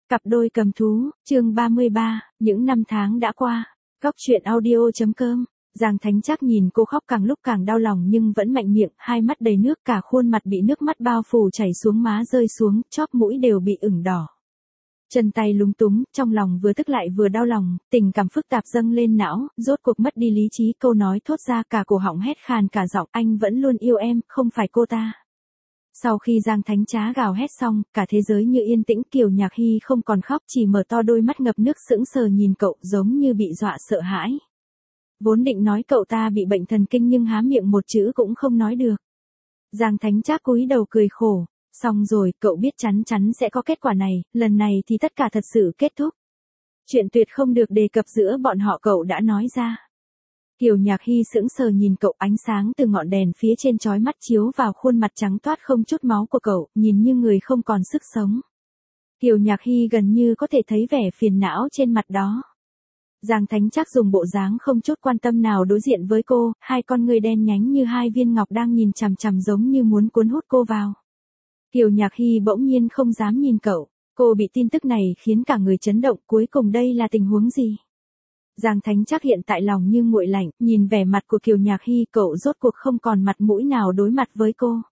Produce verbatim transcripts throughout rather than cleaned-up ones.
Cặp đôi cầm thú, chương ba mươi ba, những năm tháng đã qua. Góc truyện audio.com. Giang Thánh Trác nhìn cô khóc càng lúc càng đau lòng nhưng vẫn mạnh miệng, hai mắt đầy nước, cả khuôn mặt bị nước mắt bao phủ chảy xuống má rơi xuống, chóp mũi đều bị ửng đỏ. Chân tay lúng túng, trong lòng vừa tức lại vừa đau lòng, tình cảm phức tạp dâng lên não, rốt cuộc mất đi lý trí, câu nói thốt ra cả cổ họng hét khàn cả giọng, anh vẫn luôn yêu em, không phải cô ta. Sau khi Giang Thánh Trác gào hét xong, cả thế giới như yên tĩnh, Kiều Nhạc Hy không còn khóc, chỉ mở to đôi mắt ngập nước sững sờ nhìn cậu, giống như bị dọa sợ hãi. Vốn định nói cậu ta bị bệnh thần kinh nhưng há miệng một chữ cũng không nói được. Giang Thánh Trác cúi đầu cười khổ, xong rồi, cậu biết chắn chắn sẽ có kết quả này, lần này thì tất cả thật sự kết thúc. Chuyện tuyệt không được đề cập giữa bọn họ cậu đã nói ra. Kiều Nhạc Hy sững sờ nhìn cậu, ánh sáng từ ngọn đèn phía trên chói mắt chiếu vào khuôn mặt trắng toát không chút máu của cậu, nhìn như người không còn sức sống. Kiều Nhạc Hy gần như có thể thấy vẻ phiền não trên mặt đó. Giang Thánh Trác dùng bộ dáng không chút quan tâm nào đối diện với cô, hai con ngươi đen nhánh như hai viên ngọc đang nhìn chằm chằm giống như muốn cuốn hút cô vào. Kiều Nhạc Hy bỗng nhiên không dám nhìn cậu, cô bị tin tức này khiến cả người chấn động, cuối cùng đây là tình huống gì? Giang Thánh Trác hiện tại lòng như nguội lạnh, nhìn vẻ mặt của Kiều Nhạc Hy, cậu rốt cuộc không còn mặt mũi nào đối mặt với cô.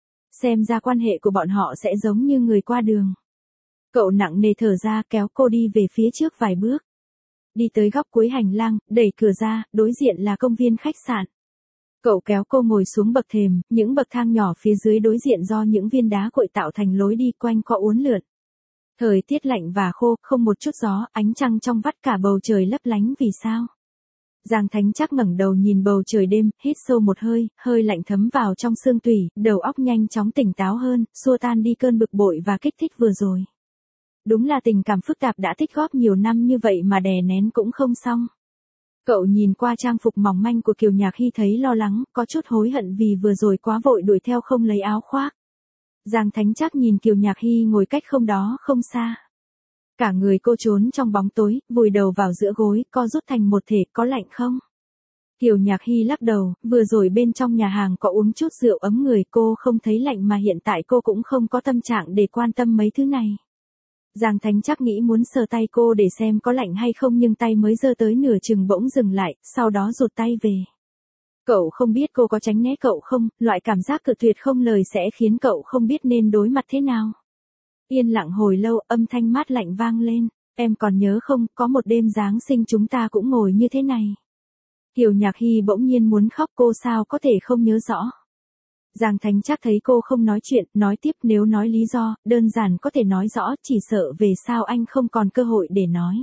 Xem ra quan hệ của bọn họ sẽ giống như người qua đường. Cậu nặng nề thở ra, kéo cô đi về phía trước vài bước. Đi tới góc cuối hành lang, đẩy cửa ra, đối diện là công viên khách sạn. Cậu kéo cô ngồi xuống bậc thềm, những bậc thang nhỏ phía dưới đối diện do những viên đá cuội tạo thành lối đi quanh co uốn lượn. Thời tiết lạnh và khô, không một chút gió, ánh trăng trong vắt, cả bầu trời lấp lánh vì sao. Giang Thánh Trác ngẩng đầu nhìn bầu trời đêm, hít sâu một hơi, hơi lạnh thấm vào trong xương tủy, đầu óc nhanh chóng tỉnh táo hơn, xua tan đi cơn bực bội và kích thích vừa rồi. Đúng là tình cảm phức tạp đã tích góp nhiều năm như vậy mà đè nén cũng không xong. Cậu nhìn qua trang phục mỏng manh của Kiều Nhạc Hy thấy lo lắng, có chút hối hận vì vừa rồi quá vội đuổi theo không lấy áo khoác. Giang Thánh Trác nhìn Kiều Nhạc Hy ngồi cách không đó không xa. Cả người cô trốn trong bóng tối, vùi đầu vào giữa gối, co rút thành một thể, có lạnh không? Kiều Nhạc Hy lắc đầu, vừa rồi bên trong nhà hàng có uống chút rượu ấm người, cô không thấy lạnh mà hiện tại cô cũng không có tâm trạng để quan tâm mấy thứ này. Giang Thánh Trác nghĩ muốn sờ tay cô để xem có lạnh hay không nhưng tay mới giơ tới nửa chừng bỗng dừng lại, sau đó rụt tay về. Cậu không biết cô có tránh né cậu không, loại cảm giác cự tuyệt không lời sẽ khiến cậu không biết nên đối mặt thế nào. Yên lặng hồi lâu, âm thanh mát lạnh vang lên, em còn nhớ không, có một đêm Giáng sinh chúng ta cũng ngồi như thế này. Kiều Nhạc Hy bỗng nhiên muốn khóc, cô sao có thể không nhớ rõ. Giang Thánh Trác thấy cô không nói chuyện, nói tiếp, nếu nói lý do, đơn giản có thể nói rõ, chỉ sợ về sau anh không còn cơ hội để nói.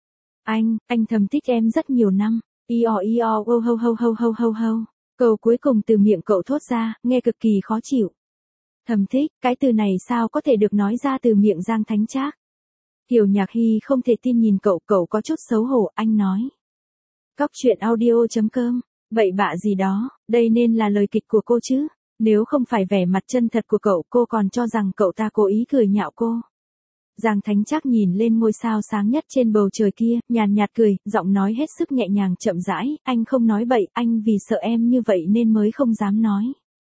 Anh, anh thầm thích em rất nhiều năm. Io io oh ho ho ho ho ho ho. Câu cuối cùng từ miệng cậu thốt ra, nghe cực kỳ khó chịu. Thầm thích, cái từ này sao có thể được nói ra từ miệng Giang Thánh Trác. Kiều Nhạc Hy không thể tin nhìn cậu, cậu có chút xấu hổ, anh nói. Góc truyện audio.com, bậy bạ gì đó, đây nên là lời kịch của cô chứ. Nếu không phải vẻ mặt chân thật của cậu, cô còn cho rằng cậu ta cố ý cười nhạo cô. Giang Thánh Trác nhìn lên ngôi sao sáng nhất trên bầu trời kia, nhàn nhạt cười, giọng nói hết sức nhẹ nhàng chậm rãi, anh không nói bậy, anh vì sợ em như vậy nên mới không dám nói.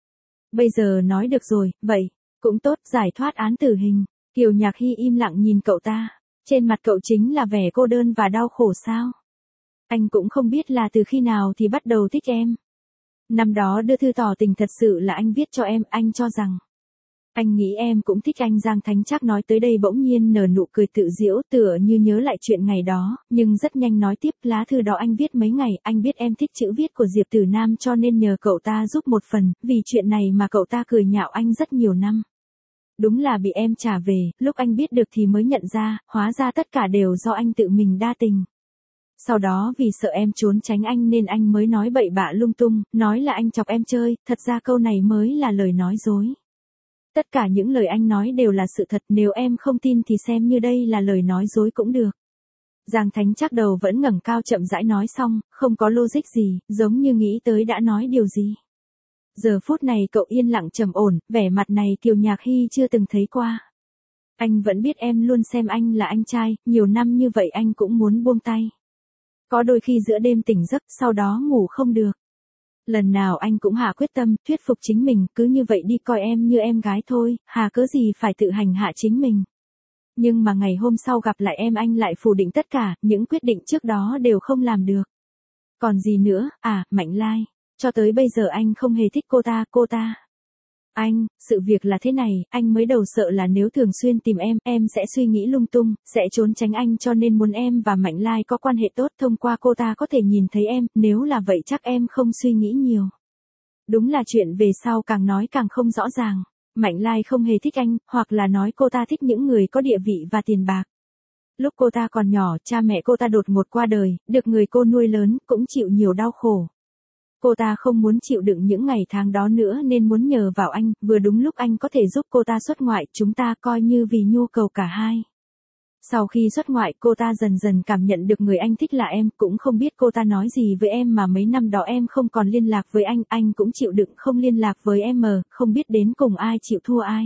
Bây giờ nói được rồi, vậy, cũng tốt, giải thoát án tử hình. Kiều Nhạc Hy im lặng nhìn cậu ta, trên mặt cậu chính là vẻ cô đơn và đau khổ sao. Anh cũng không biết là từ khi nào thì bắt đầu thích em. Năm đó đưa thư tỏ tình thật sự là anh viết cho em, anh cho rằng anh nghĩ em cũng thích anh. Giang Thánh Trác nói tới đây bỗng nhiên nở nụ cười tự giễu, tựa như nhớ lại chuyện ngày đó, nhưng rất nhanh nói tiếp, lá thư đó anh viết mấy ngày, anh biết em thích chữ viết của Diệp Tử Nam cho nên nhờ cậu ta giúp một phần, vì chuyện này mà cậu ta cười nhạo anh rất nhiều năm. Đúng là bị em trả về, lúc anh biết được thì mới nhận ra, hóa ra tất cả đều do anh tự mình đa tình. Sau đó vì sợ em trốn tránh anh nên anh mới nói bậy bạ lung tung, nói là anh chọc em chơi, thật ra câu này mới là lời nói dối. Tất cả những lời anh nói đều là sự thật, nếu em không tin thì xem như đây là lời nói dối cũng được. Giang Thánh Trác đầu vẫn ngẩng cao chậm rãi nói xong, không có logic gì, giống như nghĩ tới đã nói điều gì. Giờ phút này cậu yên lặng trầm ổn, vẻ mặt này Kiều Nhạc Hy chưa từng thấy qua. Anh vẫn biết em luôn xem anh là anh trai, nhiều năm như vậy anh cũng muốn buông tay. Có đôi khi giữa đêm tỉnh giấc, sau đó ngủ không được. Lần nào anh cũng hạ quyết tâm, thuyết phục chính mình, cứ như vậy đi coi em như em gái thôi, hà cớ gì phải tự hành hạ chính mình. Nhưng mà ngày hôm sau gặp lại em anh lại phủ định tất cả, những quyết định trước đó đều không làm được. Còn gì nữa, à, Mạnh Lai. Cho tới bây giờ anh không hề thích cô ta, cô ta. Anh, sự việc là thế này, anh mới đầu sợ là nếu thường xuyên tìm em, em sẽ suy nghĩ lung tung, sẽ trốn tránh anh cho nên muốn em và Mạnh Lai có quan hệ tốt thông qua cô ta có thể nhìn thấy em, nếu là vậy chắc em không suy nghĩ nhiều. Đúng là chuyện về sau càng nói càng không rõ ràng. Mạnh Lai không hề thích anh, hoặc là nói cô ta thích những người có địa vị và tiền bạc. Lúc cô ta còn nhỏ, cha mẹ cô ta đột ngột qua đời, được người cô nuôi lớn, cũng chịu nhiều đau khổ. Cô ta không muốn chịu đựng những ngày tháng đó nữa nên muốn nhờ vào anh, vừa đúng lúc anh có thể giúp cô ta xuất ngoại, chúng ta coi như vì nhu cầu cả hai. Sau khi xuất ngoại cô ta dần dần cảm nhận được người anh thích là em, cũng không biết cô ta nói gì với em mà mấy năm đó em không còn liên lạc với anh, anh cũng chịu đựng không liên lạc với em mờ, không biết đến cùng ai chịu thua ai.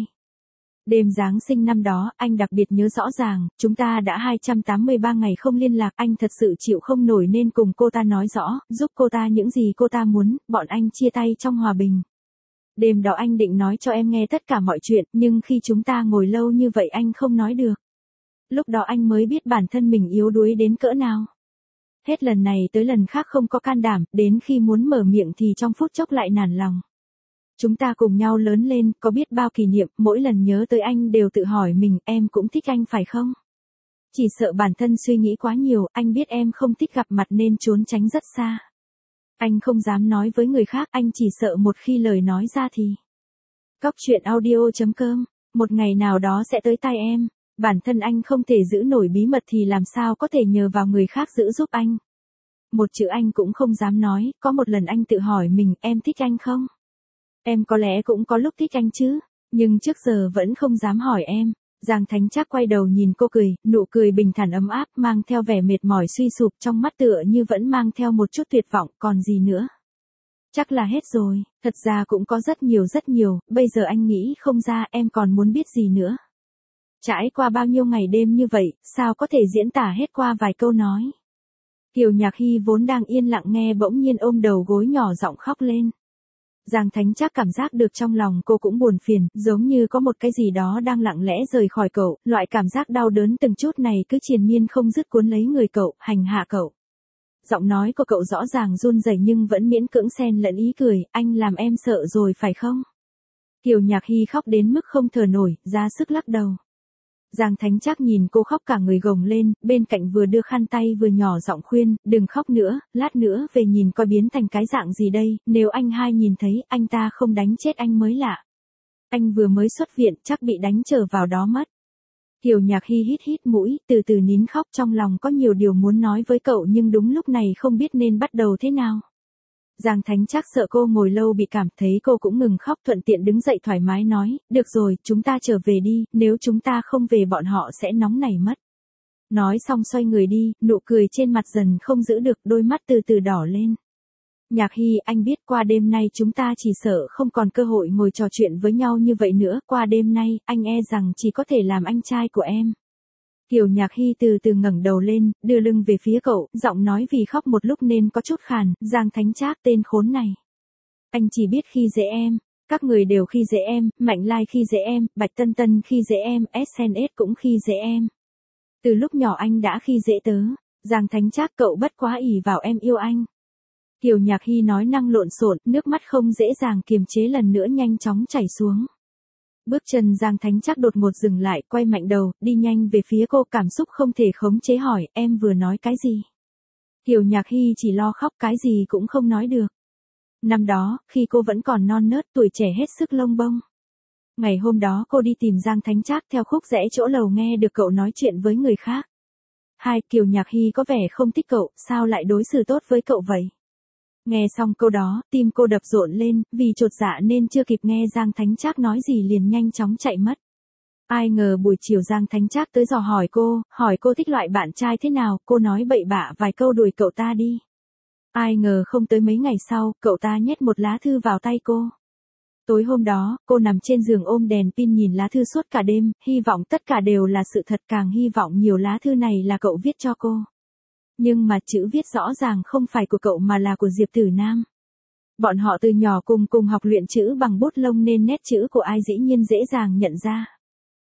Đêm Giáng sinh năm đó, anh đặc biệt nhớ rõ ràng, chúng ta đã hai trăm tám mươi ba ngày không liên lạc, anh thật sự chịu không nổi nên cùng cô ta nói rõ, giúp cô ta những gì cô ta muốn, bọn anh chia tay trong hòa bình. Đêm đó anh định nói cho em nghe tất cả mọi chuyện, nhưng khi chúng ta ngồi lâu như vậy anh không nói được. Lúc đó anh mới biết bản thân mình yếu đuối đến cỡ nào. Hết lần này tới lần khác không có can đảm, đến khi muốn mở miệng thì trong phút chốc lại nản lòng. Chúng ta cùng nhau lớn lên, có biết bao kỷ niệm, mỗi lần nhớ tới anh đều tự hỏi mình, em cũng thích anh phải không? Chỉ sợ bản thân suy nghĩ quá nhiều, anh biết em không thích gặp mặt nên trốn tránh rất xa. Anh không dám nói với người khác, anh chỉ sợ một khi lời nói ra thì. Cóc truyện audio chấm com, một ngày nào đó sẽ tới tay em. Bản thân anh không thể giữ nổi bí mật thì làm sao có thể nhờ vào người khác giữ giúp anh. Một chữ anh cũng không dám nói, có một lần anh tự hỏi mình, em thích anh không? Em có lẽ cũng có lúc thích anh chứ, nhưng trước giờ vẫn không dám hỏi em. Giang Thánh Trác quay đầu nhìn cô cười, nụ cười bình thản ấm áp mang theo vẻ mệt mỏi suy sụp trong mắt tựa như vẫn mang theo một chút tuyệt vọng, còn gì nữa? Chắc là hết rồi, thật ra cũng có rất nhiều rất nhiều, bây giờ anh nghĩ không ra em còn muốn biết gì nữa. Trải qua bao nhiêu ngày đêm như vậy, sao có thể diễn tả hết qua vài câu nói. Kiều Nhạc Hy vốn đang yên lặng nghe bỗng nhiên ôm đầu gối nhỏ giọng khóc lên. Giang Thánh Trác cảm giác được trong lòng cô cũng buồn phiền, giống như có một cái gì đó đang lặng lẽ rời khỏi cậu, loại cảm giác đau đớn từng chút này cứ triền miên không dứt cuốn lấy người cậu, hành hạ cậu. Giọng nói của cậu rõ ràng run rẩy nhưng vẫn miễn cưỡng xen lẫn ý cười, anh làm em sợ rồi phải không? Kiều Nhạc Hy khóc đến mức không thở nổi, ra sức lắc đầu. Giang Thánh Trác nhìn cô khóc cả người gồng lên, bên cạnh vừa đưa khăn tay vừa nhỏ giọng khuyên, đừng khóc nữa, lát nữa về nhìn coi biến thành cái dạng gì đây, nếu anh hai nhìn thấy, anh ta không đánh chết anh mới lạ. Anh vừa mới xuất viện, chắc bị đánh trở vào đó mất. Kiều Nhạc Hy hít hít mũi, từ từ nín khóc, trong lòng có nhiều điều muốn nói với cậu nhưng đúng lúc này không biết nên bắt đầu thế nào. Giang Thánh Trác sợ cô ngồi lâu bị cảm, thấy cô cũng ngừng khóc thuận tiện đứng dậy thoải mái nói, được rồi, chúng ta trở về đi, nếu chúng ta không về bọn họ sẽ nóng nảy mất. Nói xong xoay người đi, nụ cười trên mặt dần không giữ được, đôi mắt từ từ đỏ lên. Nhạc Hy, anh biết qua đêm nay chúng ta chỉ sợ không còn cơ hội ngồi trò chuyện với nhau như vậy nữa, qua đêm nay, anh e rằng chỉ có thể làm anh trai của em. Kiều Nhạc Hy từ từ ngẩng đầu lên, đưa lưng về phía cậu, giọng nói vì khóc một lúc nên có chút khàn, Giang Thánh Trác tên khốn này. Anh chỉ biết khi dễ em, các người đều khi dễ em, Mạnh Lai khi dễ em, Bạch Tân Tân khi dễ em, ét en ét cũng khi dễ em. Từ lúc nhỏ anh đã khi dễ tớ, Giang Thánh Trác cậu bất quá ỷ vào em yêu anh. Kiều Nhạc Hy nói năng lộn xộn, nước mắt không dễ dàng kiềm chế lần nữa nhanh chóng chảy xuống. Bước chân Giang Thánh Trác đột ngột dừng lại, quay mạnh đầu, đi nhanh về phía cô, cảm xúc không thể khống chế hỏi, em vừa nói cái gì? Kiều Nhạc Hy chỉ lo khóc, cái gì cũng không nói được. Năm đó, khi cô vẫn còn non nớt, tuổi trẻ hết sức lông bông. Ngày hôm đó cô đi tìm Giang Thánh Trác theo khúc rẽ chỗ lầu nghe được cậu nói chuyện với người khác. Hai, Kiều Nhạc Hy có vẻ không thích cậu, sao lại đối xử tốt với cậu vậy? Nghe xong câu đó, tim cô đập rộn lên, vì chột dạ nên chưa kịp nghe Giang Thánh Trác nói gì liền nhanh chóng chạy mất. Ai ngờ buổi chiều Giang Thánh Trác tới dò hỏi cô, hỏi cô thích loại bạn trai thế nào, cô nói bậy bạ vài câu đuổi cậu ta đi. Ai ngờ không tới mấy ngày sau, cậu ta nhét một lá thư vào tay cô. Tối hôm đó, cô nằm trên giường ôm đèn pin nhìn lá thư suốt cả đêm, hy vọng tất cả đều là sự thật, càng hy vọng nhiều lá thư này là cậu viết cho cô. Nhưng mà chữ viết rõ ràng không phải của cậu mà là của Diệp Tử Nam. Bọn họ từ nhỏ cùng cùng học luyện chữ bằng bút lông nên nét chữ của ai dĩ nhiên dễ dàng nhận ra.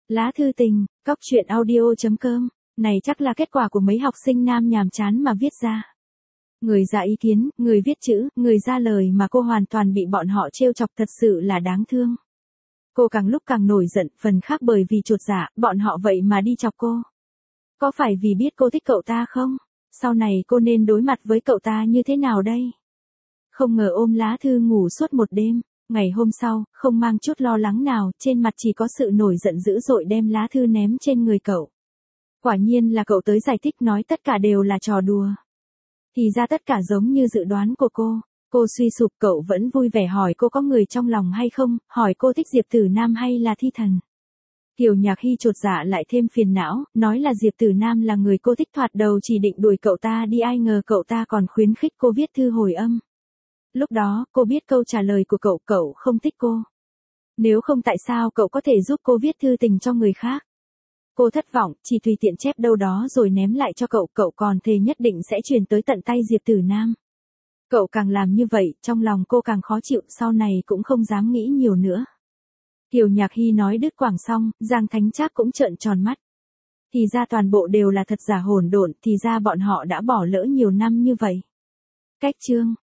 Lá thư tình, cóc truyện audio.com, này chắc là kết quả của mấy học sinh nam nhàm chán mà viết ra. Người ra ý kiến, người viết chữ, người ra lời mà cô hoàn toàn bị bọn họ trêu chọc, thật sự là đáng thương. Cô càng lúc càng nổi giận, phần khác bởi vì chột dạ, bọn họ vậy mà đi chọc cô. Có phải vì biết cô thích cậu ta không? Sau này cô nên đối mặt với cậu ta như thế nào đây? Không ngờ ôm lá thư ngủ suốt một đêm. Ngày hôm sau, không mang chút lo lắng nào, trên mặt chỉ có sự nổi giận dữ dội đem lá thư ném trên người cậu. Quả nhiên là cậu tới giải thích nói tất cả đều là trò đùa. Thì ra tất cả giống như dự đoán của cô. Cô suy sụp, cậu vẫn vui vẻ hỏi cô có người trong lòng hay không, hỏi cô thích Diệp Tử Nam hay là Thi Thần. Kiều Nhạc Hy chột dạ lại thêm phiền não, nói là Diệp Tử Nam là người cô thích, thoạt đầu chỉ định đuổi cậu ta đi, ai ngờ cậu ta còn khuyến khích cô viết thư hồi âm. Lúc đó, cô biết câu trả lời của cậu, cậu không thích cô. Nếu không tại sao cậu có thể giúp cô viết thư tình cho người khác? Cô thất vọng, chỉ tùy tiện chép đâu đó rồi ném lại cho cậu, cậu còn thề nhất định sẽ truyền tới tận tay Diệp Tử Nam. Cậu càng làm như vậy, trong lòng cô càng khó chịu, sau này cũng không dám nghĩ nhiều nữa. Kiều Nhạc Hy nói đứt quãng xong, Giang Thánh Trác cũng trợn tròn mắt. Thì ra toàn bộ đều là thật giả hỗn độn, thì ra bọn họ đã bỏ lỡ nhiều năm như vậy. Cách chương